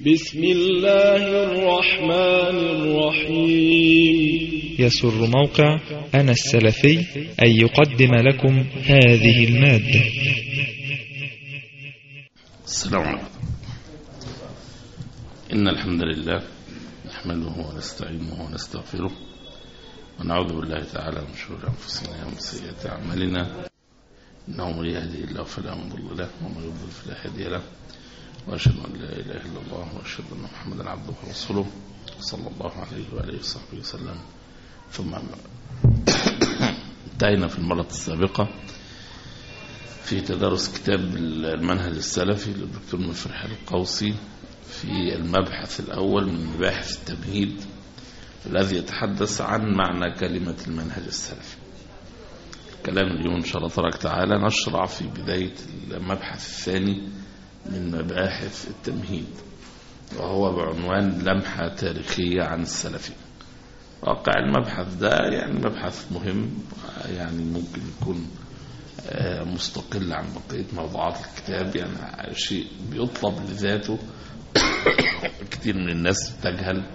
بسم الله الرحمن الرحيم. يسر موقع أنا السلفي أن يقدم لكم هذه المادة. السلام عليكم. إن الحمد لله نحمده ونستعينه ونستغفره ونعوذ بالله تعالى من شرور أنفسنا ومن سيئات أعمالنا، إنه من يهدي الله فلا مضل له ومن يضلل فلا هادي له، وأشهد أن لا إله إلا الله وأشهد أن محمدا عبده ورسوله صلى الله عليه وآله وصحبه وسلم. ثم انتهينا في المرة السابقة في تدرس كتاب المنهج السلفي للدكتور مفرح القوسي في المبحث الأول من مباحث التمهيد الذي يتحدث عن معنى كلمة المنهج السلفي. كلام اليوم إن شاء الله تبارك تعالى نشرع في بداية المبحث الثاني من مباحث التمهيد، وهو بعنوان لمحة تاريخية عن السلفي. واقع المبحث ده يعني مبحث مهم، يعني ممكن يكون مستقل عن بقية موضوعات الكتاب، يعني شيء بيطلب لذاته. كتير من الناس تجهل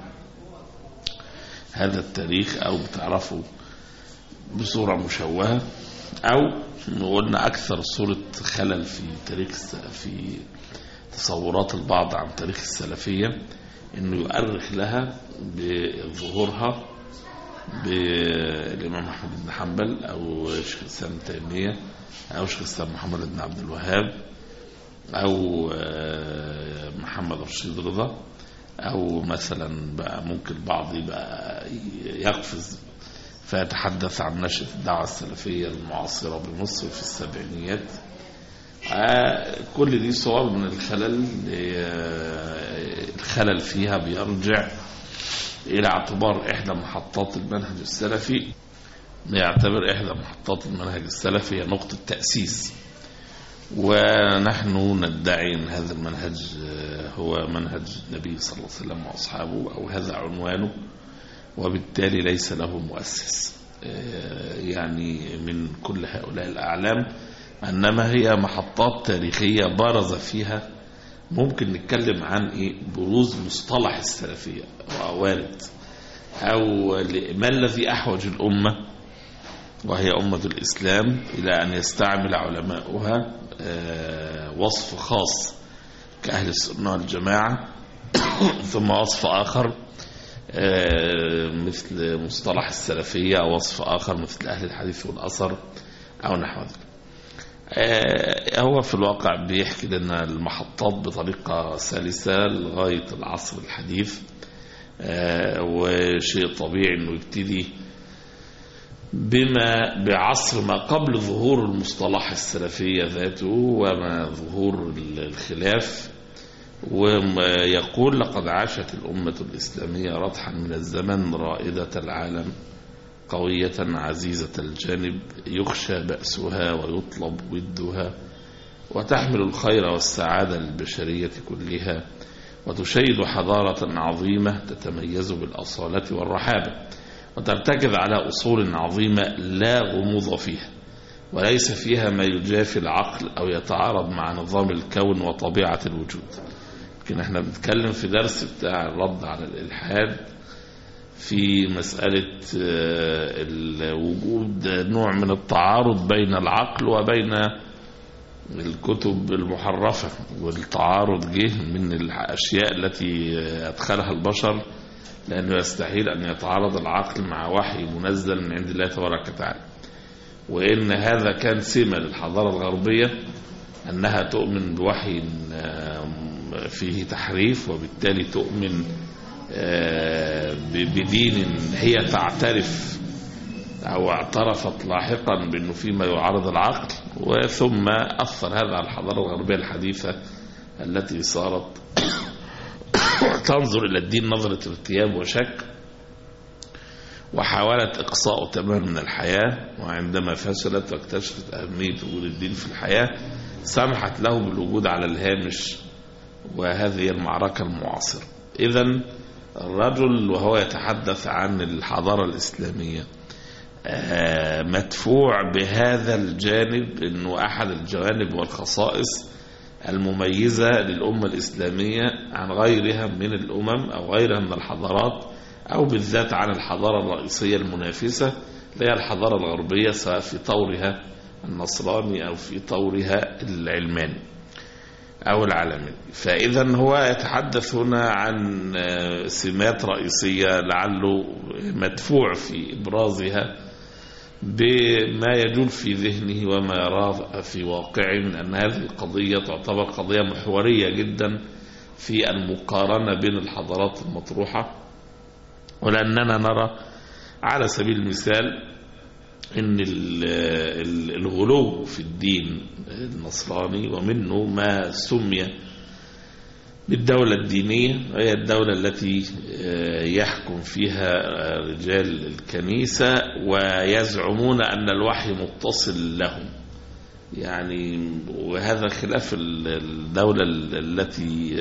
هذا التاريخ أو بتعرفه بصورة مشوهة، أو قلنا أكثر صورة خلل في تاريخ في تصورات البعض عن تاريخ السلفية، إنه يؤرخ لها بظهورها بالإمام أحمد بن حنبل أو شيخ الإسلام تيمية أو شيخ الإسلام محمد بن عبد الوهاب أو محمد رشيد رضا، أو مثلا بقى ممكن البعض يبقى يقفز فيتحدث عن نشأة الدعوة السلفية المعاصرة بمصر في السبعينيات. كل دي صور من الخلل فيها بيرجع إلى اعتبار إحدى محطات المنهج السلفي. يعتبر إحدى محطات المنهج السلفي هي نقطة تأسيس، ونحن ندعي أن هذا المنهج هو منهج النبي صلى الله عليه وسلم وأصحابه، أو هذا عنوانه، وبالتالي ليس له مؤسس يعني من كل هؤلاء الأعلام، إنما هي محطات تاريخية برز فيها. ممكن نتكلم عن بروز مصطلح السلفية ووارد، أو ما الذي أحوج الأمة وهي أمة الإسلام إلى أن يستعمل علماؤها وصف خاص كأهل السنة والجماعة، ثم وصف آخر مثل مصطلح السلفية، أو وصف آخر مثل أهل الحديث والأثر أو نحو ذلك. هو في الواقع بيحكي لنا المحطات بطريقة سلسة لغاية العصر الحديث، وشيء طبيعي أنه يبتدي بعصر ما قبل ظهور المصطلح السلفية ذاته وما ظهور الخلاف، ويقول: لقد عاشت الأمة الإسلامية رطحا من الزمن رائدة العالم، قوية عزيزة الجانب، يخشى بأسها ويطلب ودها، وتحمل الخير والسعادة للبشرية كلها، وتشيد حضارة عظيمة تتميز بالأصالة والرحابة، وترتكز على أصول عظيمة لا غموض فيها، وليس فيها ما يجافي العقل أو يتعارض مع نظام الكون وطبيعة الوجود. لكن احنا بنتكلم في درس بتاع الرد على الإلحاد في مسألة وجود نوع من التعارض بين العقل وبين الكتب المحرفة، والتعارض جه من الأشياء التي أدخلها البشر، لأنه يستحيل أن يتعارض العقل مع وحي منزل من عند الله تبارك وتعالى. وإن هذا كان سمة للحضارة الغربية، أنها تؤمن بوحي فيه تحريف، وبالتالي تؤمن بدين هي تعترف أو اعترفت لاحقا بأنه فيما يعارض العقل. وثم أثر هذا على الحضارة الغربية الحديثة التي صارت تنظر إلى الدين نظرة ارتياب وشك، وحاولت إقصاءه تماما من الحياة. وعندما فشلت واكتشفت أهمية وجود الدين في الحياة، سمحت له بالوجود على الهامش، وهذه المعركة المعاصرة. إذن الرجل وهو يتحدث عن الحضارة الإسلامية مدفوع بهذا الجانب، أنه أحد الجوانب والخصائص المميزة للأمة الإسلامية عن غيرها من الأمم أو غيرها من الحضارات، أو بالذات عن الحضارة الرئيسية المنافسة اللي هي الحضارة الغربية، سواء في طورها النصراني أو في طورها العلماني أو العالمي. فإذا هو يتحدث هنا عن سمات رئيسية لعله مدفوع في إبرازها بما يجول في ذهنه وما يراه في واقعه، من أن هذه القضية تعتبر قضية محورية جدا في المقارنة بين الحضارات المطروحة. ولأننا نرى على سبيل المثال أن الغلو في الدين النصراني، ومنه ما سمي بالدولة الدينية، هي الدولة التي يحكم فيها رجال الكنيسة ويزعمون أن الوحي متصل لهم، يعني وهذا خلاف الدولة التي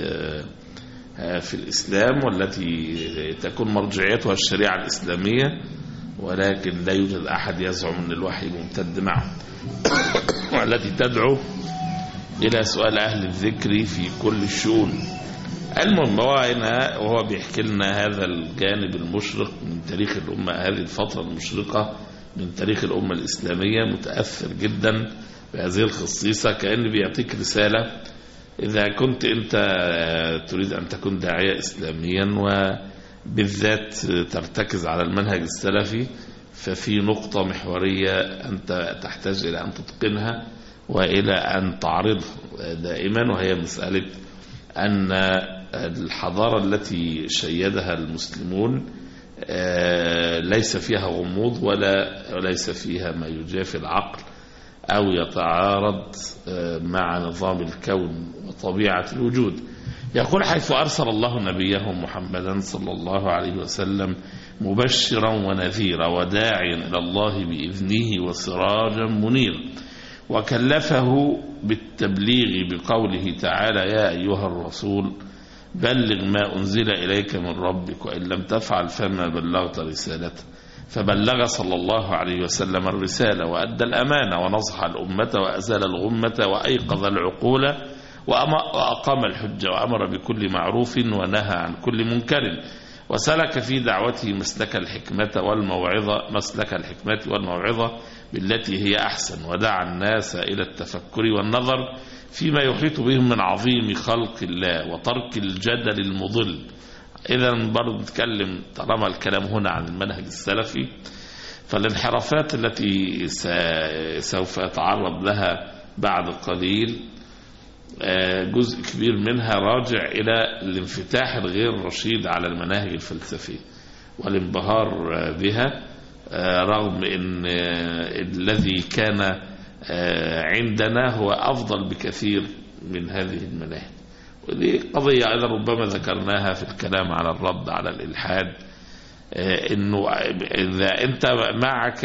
في الإسلام والتي تكون مرجعيتها الشريعة الإسلامية، ولكن لا يوجد أحد يزعم أن الوحي ممتد معه والتي تدعو إلى سؤال أهل الذكر في كل الشؤون. المهم وهو بيحكي لنا هذا الجانب المشرق من تاريخ الأمة، هذه الفترة المشرقة من تاريخ الأمة الإسلامية، متأثر جدا بهذه الخصيصة، كأنه بيعطيك رسالة إذا كنت أنت تريد أن تكون داعية إسلاميا وبالذات ترتكز على المنهج السلفي، ففي نقطة محورية أنت تحتاج إلى أن تتقنها وإلى أن تعرضها دائما، وهي مسألة أن الحضارة التي شيدها المسلمون ليس فيها غموض وليس فيها ما يجافي العقل أو يتعارض مع نظام الكون وطبيعة الوجود. يقول: حيث أرسل الله نبيه محمدا صلى الله عليه وسلم مبشرا ونذيرا وداعيا إلى الله بإذنه وسراجا منيرا، وكلفه بالتبليغ بقوله تعالى: يا أيها الرسول بلغ ما أنزل إليك من ربك وإن لم تفعل فما بلغت رسالته. فبلغ صلى الله عليه وسلم الرسالة وأدى الأمانة ونصح الأمة وأزال الغمة وأيقظ العقول وأقام الحجة وأمر بكل معروف ونهى عن كل منكر، وسلك في دعوته مسلك الحكمة والموعظة بالتي هي أحسن، ودعا الناس إلى التفكر والنظر فيما يحيط بهم من عظيم خلق الله وترك الجدل المضل. إذا برضو نتكلم طالما الكلام هنا عن المنهج السلفي، فالانحرافات التي سوف يتعرض لها بعد قليل جزء كبير منها راجع إلى الانفتاح الغير رشيد على المناهج الفلسفية والانبهار بها، رغم أن الذي كان عندنا هو أفضل بكثير من هذه المناهج. ودي قضية أيضا ربما ذكرناها في الكلام على الرد على الإلحاد، إنه إذا أنت معك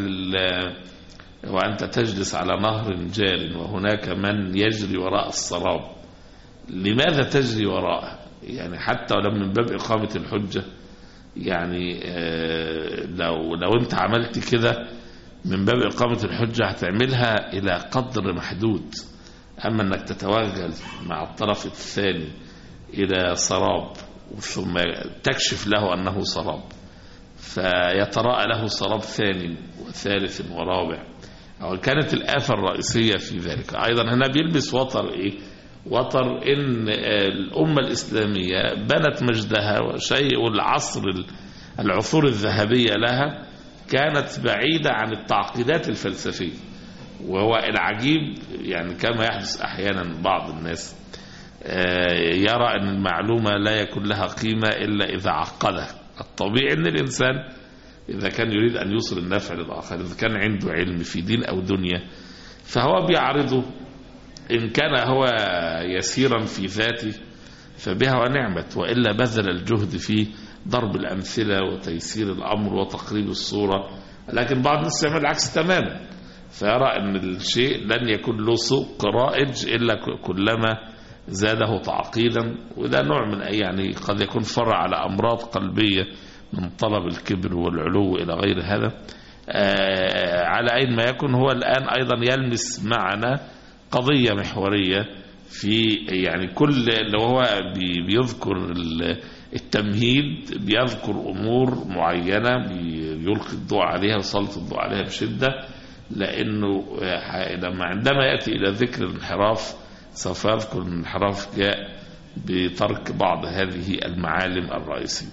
وأنت تجلس على نهر جار وهناك من يجري وراء السراب، لماذا تجري وراءه؟ يعني حتى ولو من باب إقامة الحجة، يعني لو أنت عملت كده من باب إقامة الحجة هتعملها إلى قدر محدود، أما أنك تتوغل مع الطرف الثاني إلى سراب ثم تكشف له أنه سراب، فيتراءى له سراب ثاني وثالث ورابع، أو كانت الآفة الرئيسية في ذلك. أيضا هنا بيلبس وتر وتر إن الأمة الإسلامية بنت مجدها، وشيء العصور الذهبية لها كانت بعيدة عن التعقيدات الفلسفية. وهو العجيب يعني كما يحدث أحيانا بعض الناس يرى أن المعلومة لا يكون لها قيمة إلا إذا عقدها. الطبيعي أن الإنسان إذا كان يريد أن يوصل النفع للآخر، إذا كان عنده علم في دين أو دنيا، فهو بيعرضه، إن كان هو يسيرا في ذاته فبها ونعمت، وإلا بذل الجهد في ضرب الأمثلة وتيسير الأمر وتقريب الصورة. لكن بعض الناس يعمل العكس تماما، فيرى أن الشيء لن يكون له سوق رائج إلا كلما زاده تعقيدا، وده نوع من يعني قد يكون فرع على أمراض قلبية من طلب الكبر والعلو إلى غير هذا. على أي ما يكون، هو الآن أيضا يلمس معنا قضية محورية في يعني كل اللي هو بيذكر التمهيد بيذكر أمور معينة بيلقي الضوء عليها ويسلط الضوء عليها بشدة، لأنه عندما يأتي إلى ذكر الانحراف سوف يذكر الانحراف جاء بترك بعض هذه المعالم الرئيسية.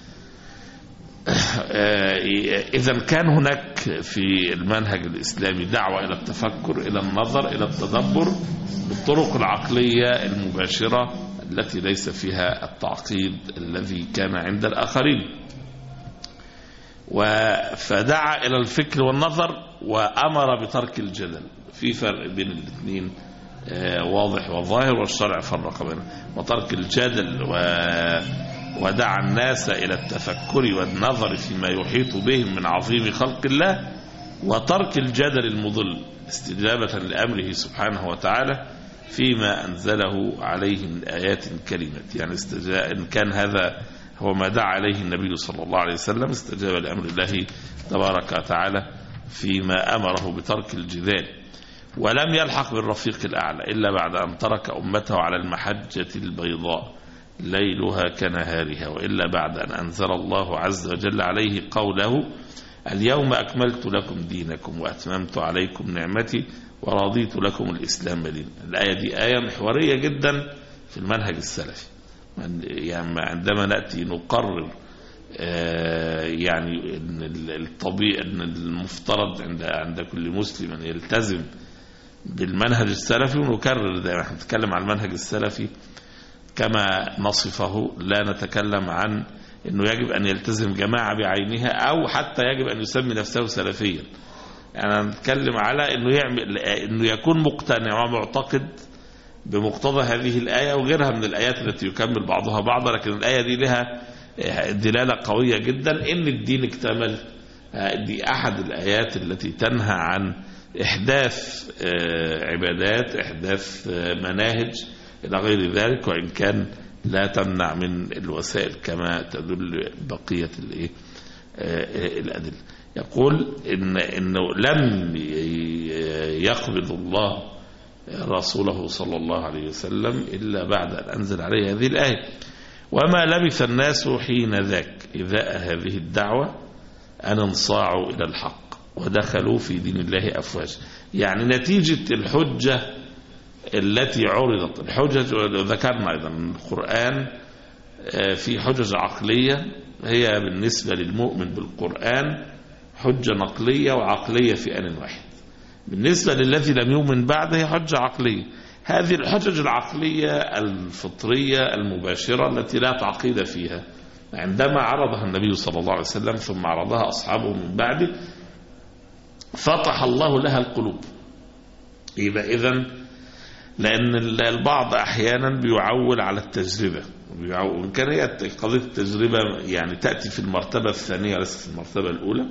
إذا كان هناك في المنهج الإسلامي دعوة إلى التفكر، إلى النظر، إلى التدبر بالطرق العقلية المباشرة التي ليس فيها التعقيد الذي كان عند الآخرين، فدعا إلى الفكر والنظر وأمر بترك الجدل. في فرق بين الاثنين واضح وظاهر، والشرع فرق بينه. وترك الجدل ودعا الناس إلى التفكر والنظر فيما يحيط بهم من عظيم خلق الله، وترك الجدل المضل استجابة لأمره سبحانه وتعالى فيما أنزله عليه من آيات كلمات. يعني إن كان هذا هو ما دعا عليه النبي صلى الله عليه وسلم استجاب لأمر الله تبارك وتعالى فيما أمره بترك الجدال، ولم يلحق بالرفيق الأعلى إلا بعد أن ترك أمته على المحجة البيضاء ليلها كنهارها، وإلا بعد أن أنزل الله عز وجل عليه قوله اليوم أكملت لكم دينكم وأتممت عليكم نعمتي ورضيت لكم الإسلام دينا. الآية دي آية محورية جدا في المنهج السلفي. يعني عندما نأتي نقرر يعني الطبيعي أن المفترض عند كل مسلم أن يلتزم بالمنهج السلفي، ونكرر دائما نحن نتكلم عن المنهج السلفي كما نصفه، لا نتكلم عن أنه يجب أن يلتزم جماعة بعينها أو حتى يجب أن يسمي نفسه سلفيا. يعني نتكلم على أنه يكون مقتنع ومعتقد بمقتضى هذه الآية وغيرها من الآيات التي يكمل بعضها بعضا، لكن الآية دي لها دلالة قوية جدا إن الدين اكتمل. دي أحد الآيات التي تنهى عن إحداث عبادات، إحداث مناهج إلى غير ذلك، وإن كان لا تمنع من الوسائل كما تدل بقية الأدلة. يقول إنه لم يقبض الله رسوله صلى الله عليه وسلم إلا بعد أن أنزل عليه هذه الآية، وما لبث الناس حين ذاك إذاء هذه الدعوة أن انصاعوا إلى الحق ودخلوا في دين الله أفواج. يعني نتيجة الحجة التي عرضت، الحجج ذكرنا أيضا القرآن في حجج عقلية هي بالنسبة للمؤمن بالقرآن حجة نقلية وعقلية في آن واحد. بالنسبة للذي لم يؤمن بعد هي حجة عقلية. هذه الحجج العقلية الفطرية المباشرة التي لا تعقيد فيها عندما عرضها النبي صلى الله عليه وسلم ثم عرضها أصحابه من بعده فتح الله لها القلوب. يبقى إذن لأن البعض أحيانا بيعول على التجربة، وإن كان هي قضية التجربة يعني تأتي في المرتبة الثانية ليست في المرتبة الأولى،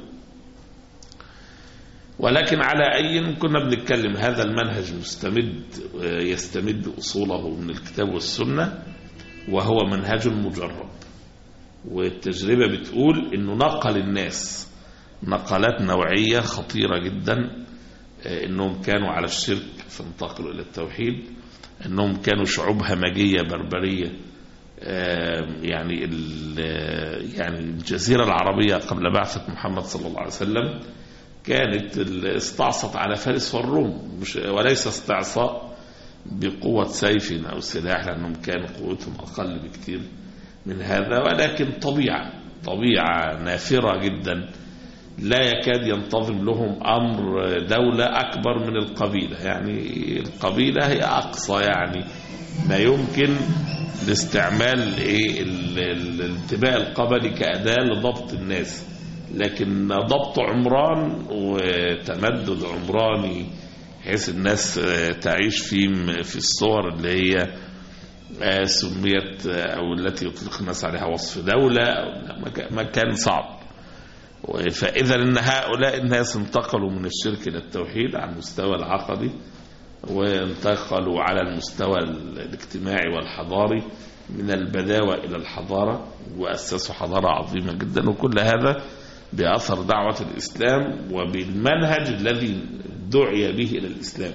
ولكن على أي كنا بنتكلم هذا المنهج يستمد أصوله من الكتاب والسنة، وهو منهج مجرب. والتجربة بتقول إنه نقل الناس نقلات نوعية خطيرة جدا، إنهم كانوا على الشرك فانتقلوا إلى التوحيد، إنهم كانوا شعوب همجية بربرية. يعني الجزيرة العربية قبل بعثة محمد صلى الله عليه وسلم كانت استعصت على فارس والروم، وليس استعصاء بقوة سيف أو سلاح، لأنهم كانوا قوتهم أقل بكثير من هذا، ولكن طبيعة نافرة جدا لا يكاد ينتظم لهم أمر دولة أكبر من القبيلة. يعني القبيلة هي أقصى يعني ما يمكن لاستعمال الانتماء القبلي كأداة لضبط الناس، لكن ضبط عمران وتمدد عمراني بحيث الناس تعيش في الصور اللي هي سميت أو التي يطلق الناس عليها وصف دولة ما كان صعب. فإذا إن هؤلاء الناس انتقلوا من الشرك إلى التوحيد على المستوى العقدي، وانتقلوا على المستوى الاجتماعي والحضاري من البداوة إلى الحضارة، وأسسوا حضارة عظيمة جدا. وكل هذا بأثر دعوة الإسلام وبالمنهج الذي دعي به إلى الإسلام.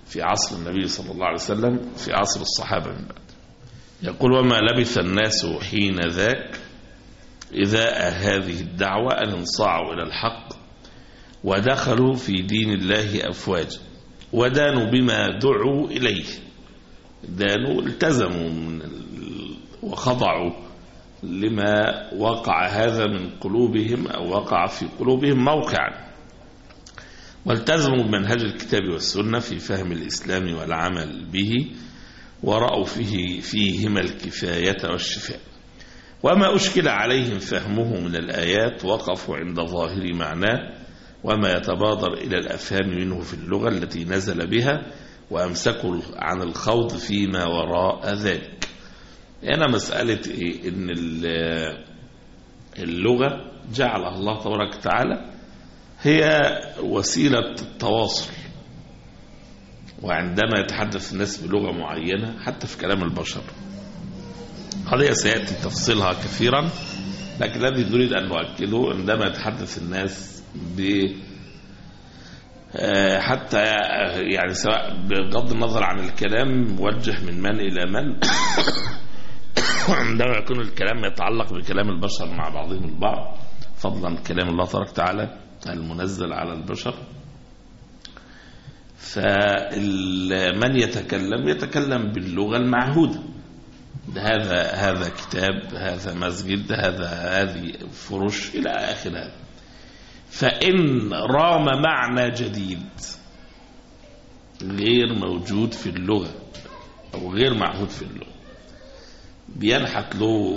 في عصر النبي صلى الله عليه وسلم، في عصر الصحابة من بعد. يقول: وما لبث الناس حين ذاك إذا هذه الدعوة أن انصاعوا إلى الحق ودخلوا في دين الله أفواجا ودانوا بما دعوا إليه. دانوا، التزموا وخضعوا لما وقع هذا من قلوبهم أو وقع في قلوبهم موقعا، والتزموا بمنهج الكتاب والسنة في فهم الإسلام والعمل به، ورأوا فيهما الكفاية والشفاء. وما أشكل عليهم فهمه من الآيات وقفوا عند ظاهر معناه وما يتبادر إلى الأفهام منه في اللغة التي نزل بها، وأمسكوا عن الخوض فيما وراء ذلك. هنا مسألة إن اللغة جعلها الله تبارك وتعالى هي وسيلة التواصل، وعندما يتحدث الناس بلغة معينة حتى في كلام البشر، قضية سيأتي تفصيلها كثيرا، لكن الذي نريد أن نؤكده عندما يتحدث الناس حتى يعني سواء بغض النظر عن الكلام موجه من إلى من عندما يكون الكلام يتعلق بكلام البشر مع بعضهم البعض، فضلا كلام الله تبارك وتعالى المنزل على البشر، فمن يتكلم باللغة المعهودة. هذا كتاب، هذا مسجد، هذه فرش إلى آخر. فإن رام معنى جديد غير موجود في اللغة أو غير معهود في اللغة، بينحت له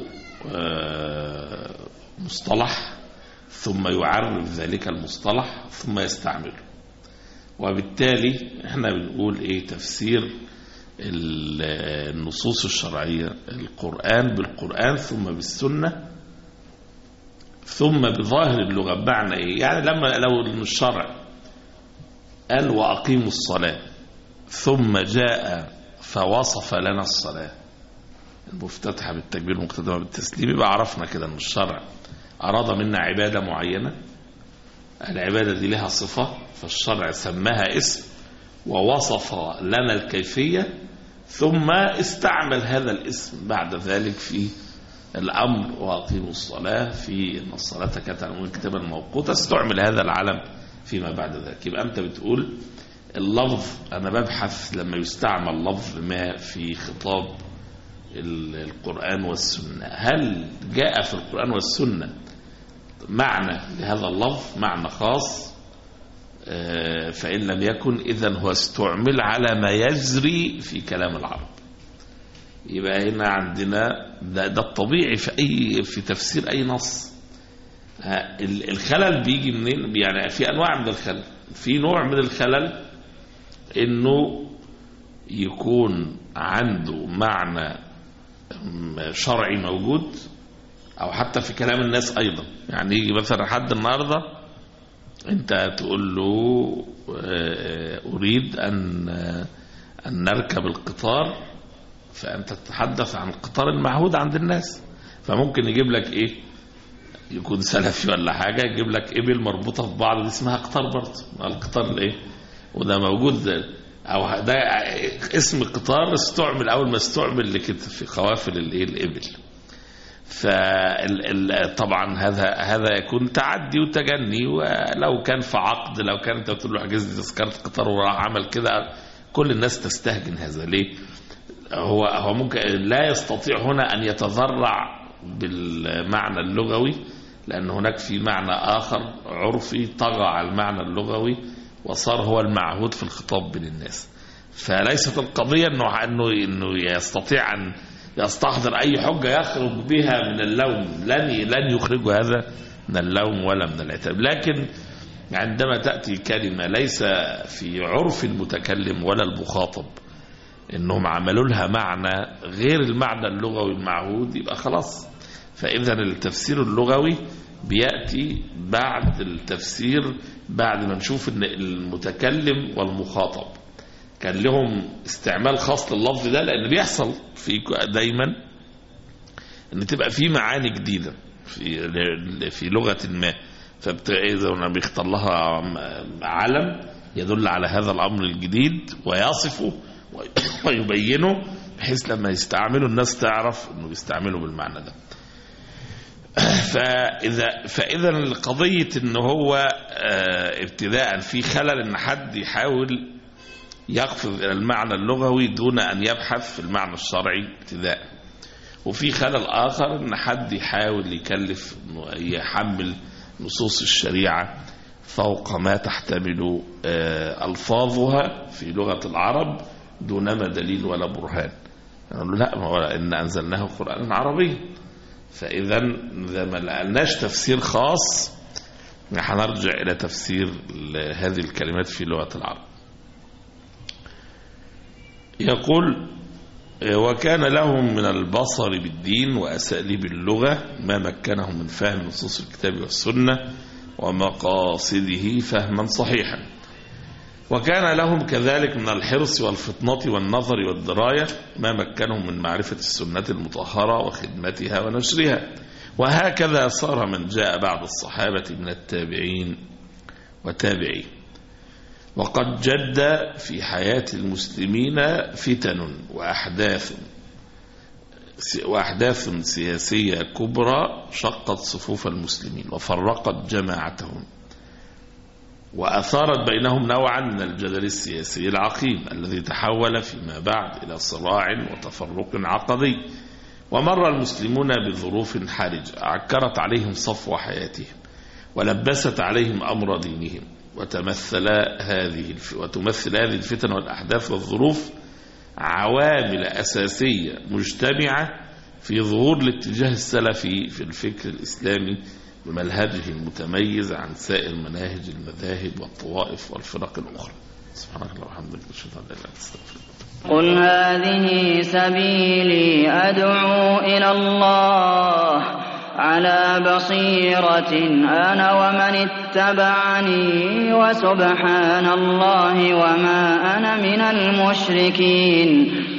مصطلح ثم يعرف ذلك المصطلح ثم يستعمله. وبالتالي احنا بنقول تفسير النصوص الشرعية، القرآن بالقرآن ثم بالسنة ثم بظاهر اللغة. بمعنى يعني لو الشرع قال وأقيموا الصلاة ثم جاء فوصف لنا الصلاة المفتتحة بالتكبير المقتدمة بالتسليم، يبقى عرفنا كده أن الشرع أراد منا عبادة معينة، العبادة دي لها صفة، فالشرع سماها اسم ووصف لنا الكيفية، ثم استعمل هذا الاسم بعد ذلك في الأمر وأقيموا الصلاة، في أن الصلاة كانت على المؤمنين كتابا موقوتا، استعمل هذا العلم فيما بعد ذلك. يبقى أنت بتقول اللفظ، أنا ببحث لما يستعمل لفظ ما في خطاب القرآن والسنة، هل جاء في القرآن والسنة معنى لهذا اللفظ، معنى خاص؟ فإن لم يكن إذن هو استعمل على ما يجري في كلام العرب. يبقى هنا عندنا ده الطبيعي في تفسير أي نص. الخلل بيجي منين؟ يعني في أنواع من الخلل. في نوع من الخلل إنه يكون عنده معنى شرعي موجود، أو حتى في كلام الناس أيضا. يعني يجي مثلا حد النهاردة أنت تقول له أريد أن نركب القطار، فأنت تتحدث عن القطار المعهود عند الناس، فممكن يجيب لك يكون سلفي ولا حاجة، يجيب لك إبل مربوطة في بعض، دي اسمها قطار برضه، القطار وده موجود، أو ده اسم قطار استعمل أول ما استعمل لكده في قوافل الإبل. فطبعا هذا يكون تعدي وتجني، ولو كان في عقد، لو كان انت بتقول له حجز لي تذكره قطار وراح عمل كده، كل الناس تستهجن هذا. ليه؟ هو ممكن لا يستطيع هنا أن يتذرع بالمعنى اللغوي، لأن هناك في معنى آخر عرفي طغى على المعنى اللغوي وصار هو المعهود في الخطاب بين الناس. فليست القضية أنه يستطيع أن يستحضر أي حجة يخرج بها من اللوم، لن يخرج هذا من اللوم ولا من العتاب. لكن عندما تأتي كلمة ليس في عرف المتكلم ولا المخاطب إنهم عملوا لها معنى غير المعنى اللغوي المعهود، يبقى خلاص. فإذا التفسير اللغوي بيأتي بعد التفسير، بعد ما نشوف إن المتكلم والمخاطب كان لهم استعمال خاص لللفظ ده، لأن بيحصل دايما إن تبقى في معاني جديدة في لغة ما، فإذا بيختار لها علم يدل على هذا الأمر الجديد ويصفه ويبينه، بحيث لما يستعملوا الناس تعرف أنه بيستعملوا بالمعنى ده. فإذا قضية أنه هو ابتداء في خلل أن حد يحاول يقفز إلى المعنى اللغوي دون أن يبحث في المعنى الشرعي ابتداء، وفي خلل آخر أن حد يحاول يكلف أنه يحمل نصوص الشريعة فوق ما تحتمل ألفاظها في لغة العرب دونما دليل ولا برهان. يعني لا، إن أنزلناه قرآنا عربيا. فإذا إذا ما لقناش تفسير خاص هنرجع إلى تفسير هذه الكلمات في لغة العرب. يقول: وكان لهم من البصر بالدين وأساليب اللغة ما مكنهم من فهم نصوص الكتاب والسنة ومقاصده فهما صحيحا، وكان لهم كذلك من الحرص والفطنة والنظر والدراية ما مكنهم من معرفة السنة المطهرة وخدمتها ونشرها. وهكذا صار من جاء بعد الصحابة من التابعين وتابعين. وقد جد في حياة المسلمين فتن وأحداث سياسية كبرى شقت صفوف المسلمين وفرقت جماعتهم، وأثارت بينهم نوعا من الجدل السياسي العقيم الذي تحول فيما بعد إلى صراع وتفرق عقدي. ومر المسلمون بظروف حرجة عكرت عليهم صفو حياتهم ولبست عليهم أمر دينهم، وتمثل هذه الفتن والأحداث والظروف عوامل أساسية مجتمعة في ظهور الاتجاه السلفي في الفكر الإسلامي بمنهجه المتميز عن سائر مناهج المذاهب والطوائف والفرق الأخرى. سبحانك اللهم وبحمدك أشهد أن لا إله إلا أنت أستغفرك. قل هذه سبيلي أدعو إلى الله على بصيرة أنا ومن اتبعني وسبحان الله وما أنا من المشركين.